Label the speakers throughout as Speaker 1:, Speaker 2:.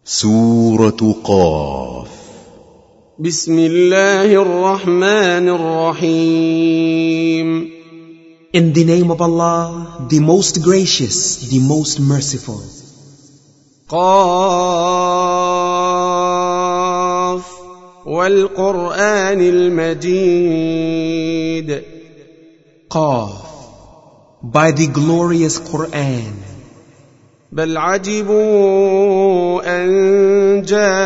Speaker 1: سورة قاف.
Speaker 2: بسم الله الرحمن الرحيم.
Speaker 3: In the name of Allah, the most gracious, the most merciful.
Speaker 2: قاف والقرآن المجيد.
Speaker 3: Qaf, by the glorious Quran.
Speaker 2: بل عجبوا أن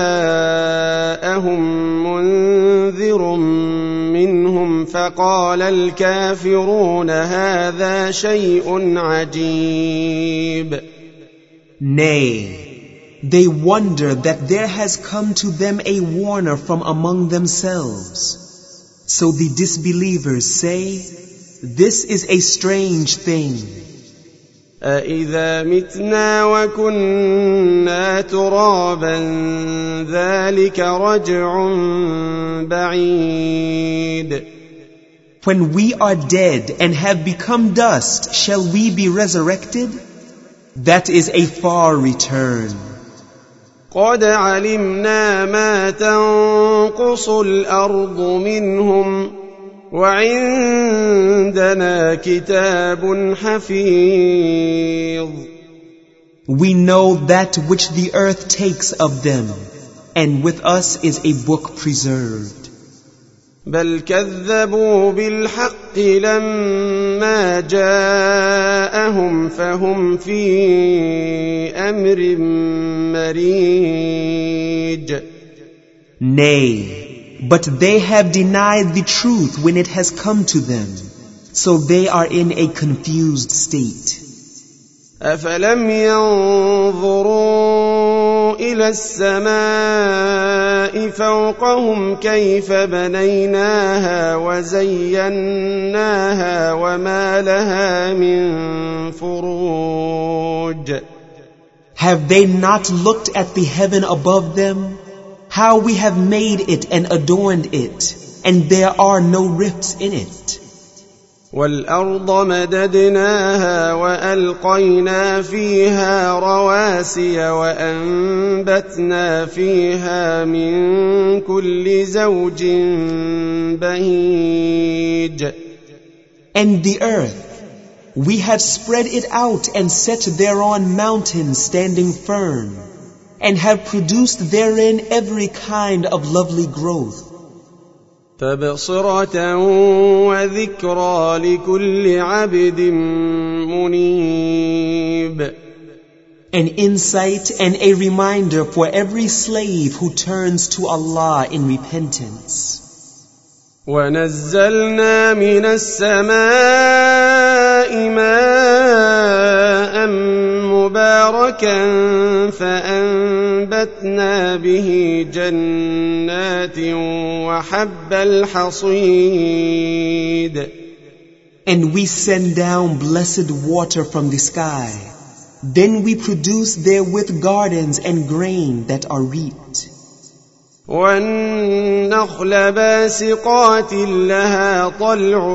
Speaker 2: جاءهم منذر منهم فقال الكافرون هذا شيء عجيب.
Speaker 3: Nay, they wonder that there has come to them a warner from among themselves. So the disbelievers say, this is a strange thing.
Speaker 2: أَإِذَا مِتْنَا وَكُنَّا تُرَابًا ذَلِكَ رَجْعٌ بَعِيدٌ.
Speaker 3: When we are dead and have become dust, shall we be resurrected? That is a far return.
Speaker 2: قَدْ عَلِمْنَا مَا تَنقُصُ الْأَرْضُ مِنْهُمْ وَعِندَنَا كِتَابٌ حَفِيظٌ.
Speaker 3: We know that which the earth takes of them, and with us is a book preserved.
Speaker 2: بَلْ كَذَّبُوا بِالْحَقِّ لَمَّا جَاءَهُمْ فَهُمْ فِي أَمْرٍ مَّرِيجٍ.
Speaker 3: Nay, but they have denied the truth when it has come to them, so they are in a confused state.
Speaker 2: أَفَلَمْ يَنظُرُوا إِلَى السَّمَاءِ فَوْقَهُمْ كَيْفَ بَنَيْنَاهَا وَزَيَّنَّاهَا وَمَا لَهَا مِن فُرُوجٍ.
Speaker 3: Have they not looked at the heaven above them? How we have made it and adorned it, and there are no rifts in it.
Speaker 2: وَالْأَرْضَ مَدَدْنَاهَا وَأَلْقَيْنَا فِيهَا رَوَاسِيَ وَأَنبَتْنَا فِيهَا مِن كُلِّ زَوْجٍ بَهِيجٍ.
Speaker 3: And the earth, we have spread it out and set thereon mountains standing firm, and have produced therein every kind of lovely growth.
Speaker 2: تَبْصِرَةً وَذِكْرَى لِكُلِّ عَبْدٍ مُنِيبٍ.
Speaker 3: An insight and a reminder for every slave who turns to Allah in repentance.
Speaker 2: وَنَزَّلْنَا مِنَ السَّمَاءِ مَاءً مُبَارَكًا فَأَنبَتْنَا بِهِ جَنَّاتٍ وَحَبَّ الْحَصِيدِ.
Speaker 3: And we send down blessed water from the sky. Then we produce therewith gardens and grain that are reaped.
Speaker 2: وَالنَّخْلَ بَاسِقَاتٍ لَهَا طَلْعٌ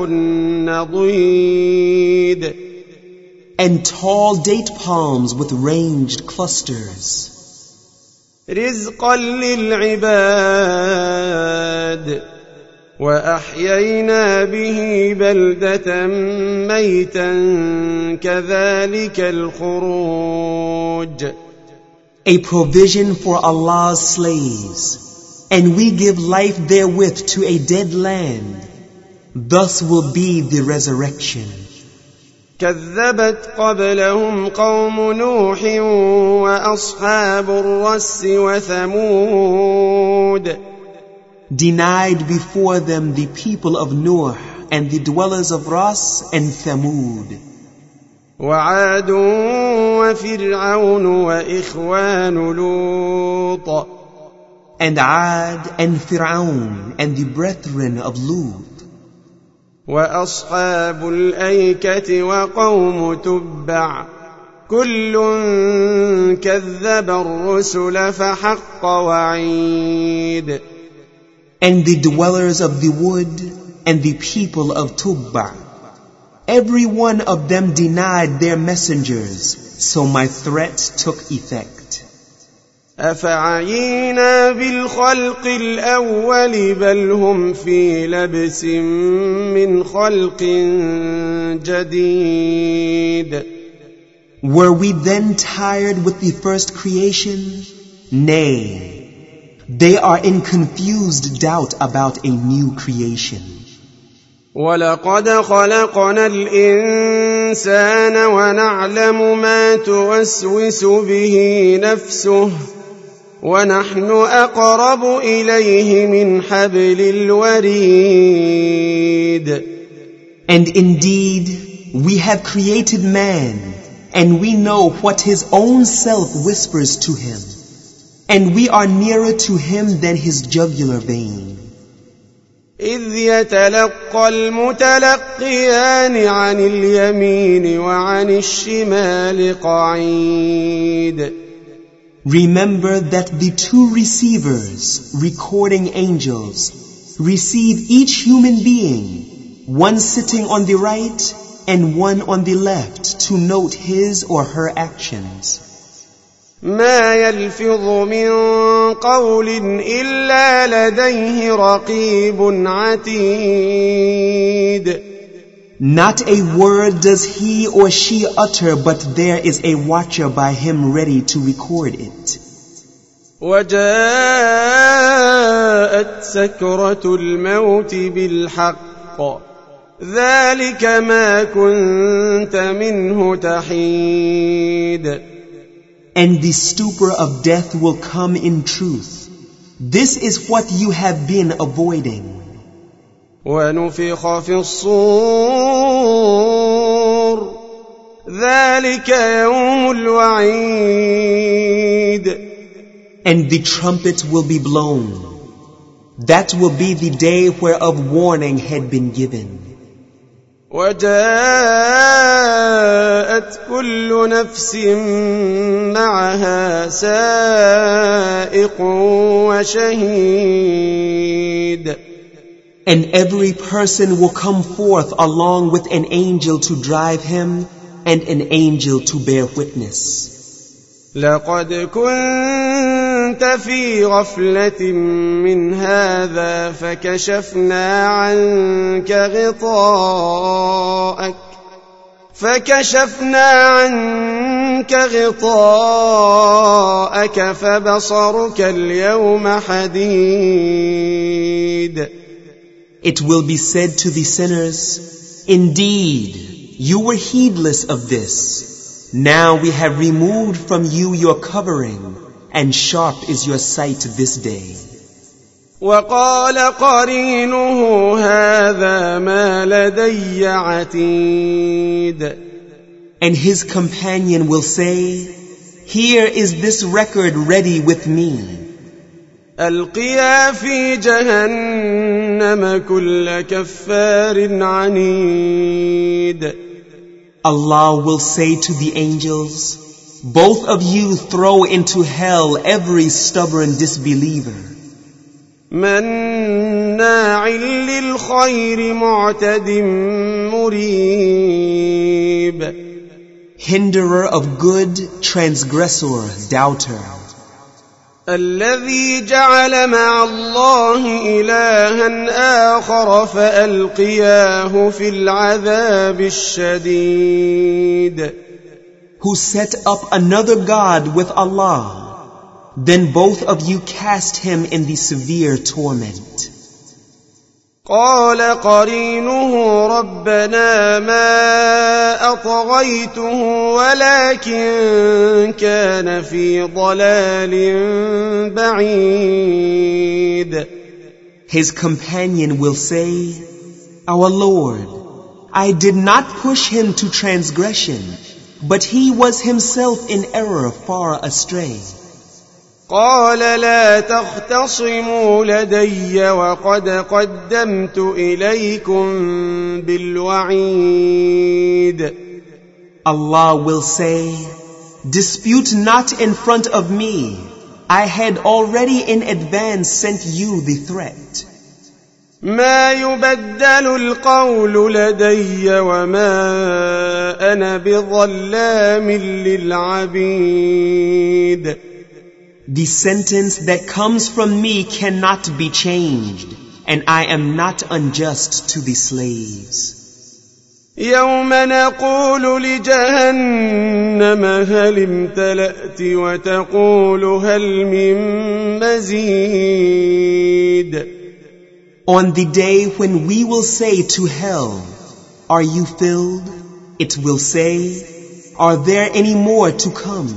Speaker 2: نَضِيدٌ.
Speaker 3: And tall date palms with ranged clusters.
Speaker 2: رِزْقًا لِلْعِبَادِ. وَأَحْيَيْنَا بِهِ بَلْدَةً مَيْتًا كَذَلِكَ الْخُرُوجُ.
Speaker 3: A provision for Allah's slaves. And we give life therewith to a dead land. Thus will be the resurrection.
Speaker 2: كذبت قبلهم قوم نوح وأصحاب الرس وثمود.
Speaker 3: Denied before them the people of Nuh and the dwellers of Ras and Thamud.
Speaker 2: وعاد وفرعون وإخوان لوط.
Speaker 3: And Ad and Fir'aun and the brethren of Lut.
Speaker 2: وأصحاب الأيكة وقوم تبع كل كذب الرسل فحق وعيد.
Speaker 3: And the dwellers of the wood and the people of Tubba. Every one of them denied their messengers, so my threat took effect.
Speaker 2: أفعينا بالخلق الأول بل هم في لبس من خلق جديد.
Speaker 3: Were we then tired with the first creation? Nay, they are in confused doubt about a new creation.
Speaker 2: وَلَقَدْ خَلَقْنَا الْإِنسَانَ وَنَعْلَمُ مَا تُوَسْوِسُ بِهِ نَفْسُهُ وَنَحْنُ أَقْرَبُ إِلَيْهِ مِنْ حَبْلِ الْوَرِيدِ.
Speaker 3: And indeed, we have created man, and we know what his own self whispers to him, and we are nearer to him than his jugular vein.
Speaker 2: إِذْ يَتَلَقَّى الْمُتَلَقِّيَانِ عَنِ الْيَمِينِ وَعَنِ الشِّمَالِ قَعِيدٌ.
Speaker 3: Remember that the two receivers, recording angels, receive each human being, one sitting on the right and one on the left, to note his or her actions.
Speaker 2: ما يلفظ من قول إلا لديه رقيب عتيد.
Speaker 3: Not a word does he or she utter, but there is a watcher by him ready to record it.
Speaker 2: وجاءت سكرة الموت بالحق ذلك ما كنت منه تحيد.
Speaker 3: And the stupor of death will come in truth. This is what you have been avoiding.
Speaker 2: ونفخ في الصور ذلك يوم الوعيد.
Speaker 3: And the trumpet will be blown. That will be the day whereof warning had been given.
Speaker 2: وجاءت كل نفس معها سائق وشهيد.
Speaker 3: And every person will come forth along with an angel to drive him and an angel to bear witness.
Speaker 2: لقد كنت في غفلة من هذا فكشفنا عنك غطاءك فبصرك اليوم حديد.
Speaker 3: It will be said to the sinners, indeed, you were heedless of this. Now we have removed from you your covering, and sharp is your sight this day.
Speaker 2: وقال قرينه هذا ما لدي عتيد.
Speaker 3: And his companion will say, here is this record ready with me.
Speaker 2: ألقيا في جهنم كل كفار عنيد.
Speaker 3: Allah will say to the angels, both of you throw into hell every stubborn disbeliever.
Speaker 2: مناع للخير معتد مريب.
Speaker 3: Hinderer of good, transgressor, doubter.
Speaker 2: الذي جعل مع الله إلها آخر فألقياه في العذاب الشديد.
Speaker 3: Who set up another God with Allah, then both of you cast him in the severe torment.
Speaker 2: قال قرينه ربنا ما أطغيته ولكن كان في ضلال بعيد.
Speaker 3: His companion will say, our Lord, I did not push him to transgression, but he was himself in error far astray.
Speaker 2: قال لا تختصموا لدي وقد قدمت إليكم بالوعيد.
Speaker 3: Allah will say, dispute not in front of me. I had already in advance sent you the threat.
Speaker 2: ما يبدل القول لدي وما أنا بظلام للعبيد.
Speaker 3: The sentence that comes from me cannot be changed, and I am not unjust to the slaves.
Speaker 2: يوم نقول لجهنم هل امتلأت وتقول هل من مزيد.
Speaker 3: On the day when we will say to hell, are you filled? It will say, are there any more to come?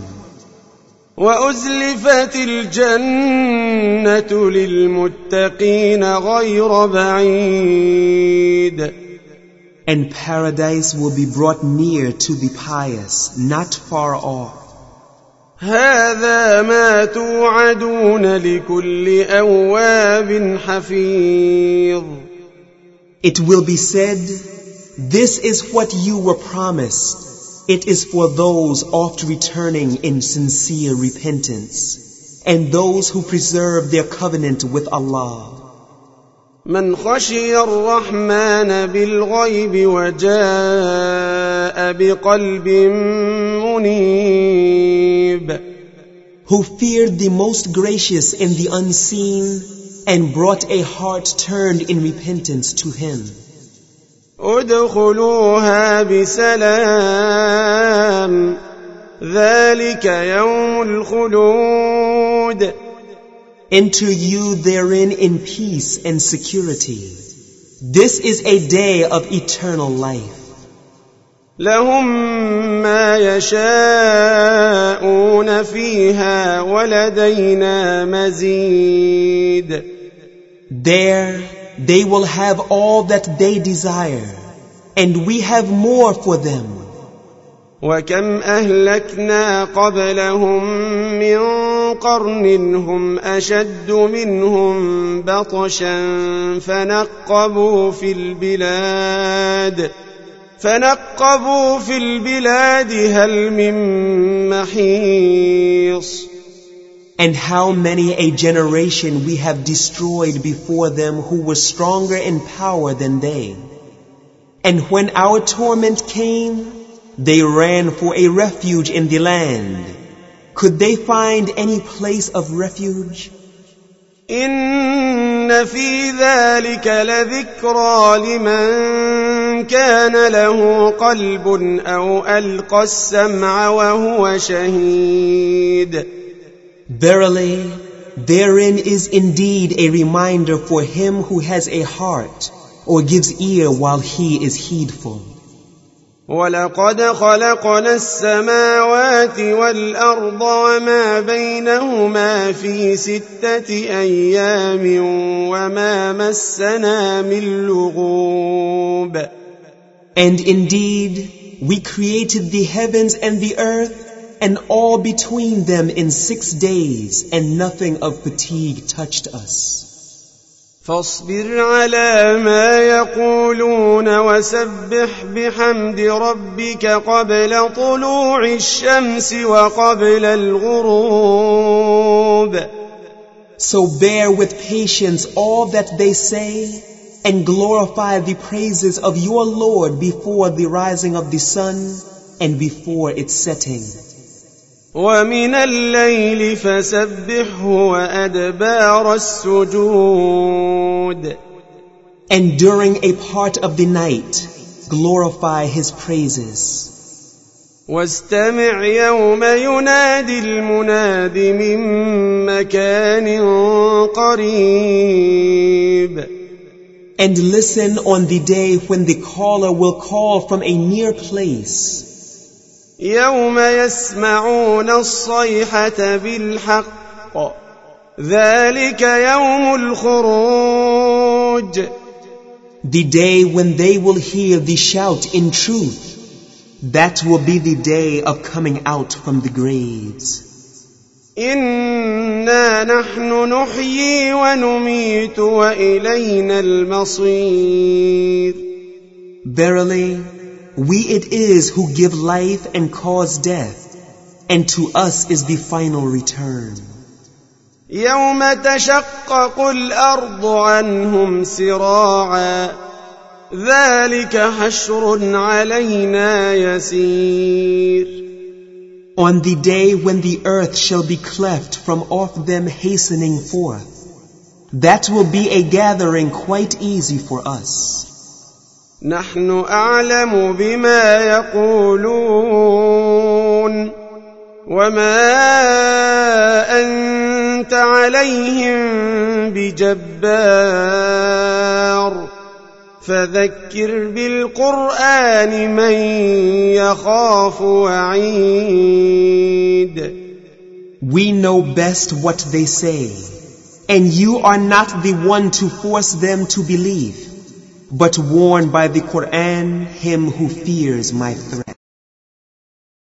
Speaker 2: وأزلفت الجنة للمتقين غير بعيد.
Speaker 3: And paradise will be brought near to the pious, not far off.
Speaker 2: هذا ما توعدون لكل أواب حفيظ.
Speaker 3: It will be said, this is what you were promised. It is for those oft returning in sincere repentance, and those who preserve their covenant with Allah.
Speaker 2: من خشي الرحمن بالغيب وجاء بقلب منيب.
Speaker 3: Who feared the most gracious in the unseen and brought a heart turned in repentance to him.
Speaker 2: ادخلوها بسلام ذلك يوم الخلود.
Speaker 3: Enter you therein in peace and security. This is a day of eternal life.
Speaker 2: لهم ما يشاءون فيها ولدينا مزيد.
Speaker 3: There they will have all that they desire, and we have more for them.
Speaker 2: وكم أهلكنا قبلهم من قرن هم أشد منهم بطشا فنقبوا في البلاد هل من محيص.
Speaker 3: And how many a generation we have destroyed before them who were stronger in power than they. And when our torment came, they ran for a refuge in the land. Could they find any place of refuge?
Speaker 2: إن في ذلك لذكرى لمن كان له قلب أو ألقى السمع وهو شهيد.
Speaker 3: Verily, therein is indeed a reminder for him who has a heart or gives ear while he is heedful.
Speaker 2: ولقد خلقنا السماوات والأرض وما بينهما في 6 أيام وما مسنا من لغوب.
Speaker 3: And indeed, we created the heavens and the earth and all between them in 6 days, and nothing of fatigue touched us.
Speaker 2: فاصبر على ما يقولون وسبح بحمد ربك قبل طلوع الشمس وقبل الغروب.
Speaker 3: So bear with patience all that they say, and glorify the praises of your Lord before the rising of the sun and before its setting.
Speaker 2: ومن الليل فسبحه وأدبار السجود.
Speaker 3: And during a part of the night, glorify his praises.
Speaker 2: واستمع يوم ينادي المناد من مكان قريب.
Speaker 3: And listen on the day when the caller will call from a near place.
Speaker 2: يوم يسمعون الصيحة بالحق ذلك يوم الخروج.
Speaker 3: The day when they will hear the shout in truth, that will be the day of coming out from the graves.
Speaker 2: إنا نحن نحيي ونميت وإلينا المصير.
Speaker 3: Verily, we it is who give life and cause death, and to us is the final return.
Speaker 2: يوم تشقق الأرض عنهم سراعا ذلك حشر علينا يسير.
Speaker 3: On the day when the earth shall be cleft from off them hastening forth, that will be a gathering quite easy for us.
Speaker 2: نحن أعلم بما يقولون وما أنت عليهم بجبار فذكر بالقرآن من يخاف وعيد.
Speaker 3: We know best what they say, and you are not the one to force them to believe, but warn by the Quran him who fears my threat.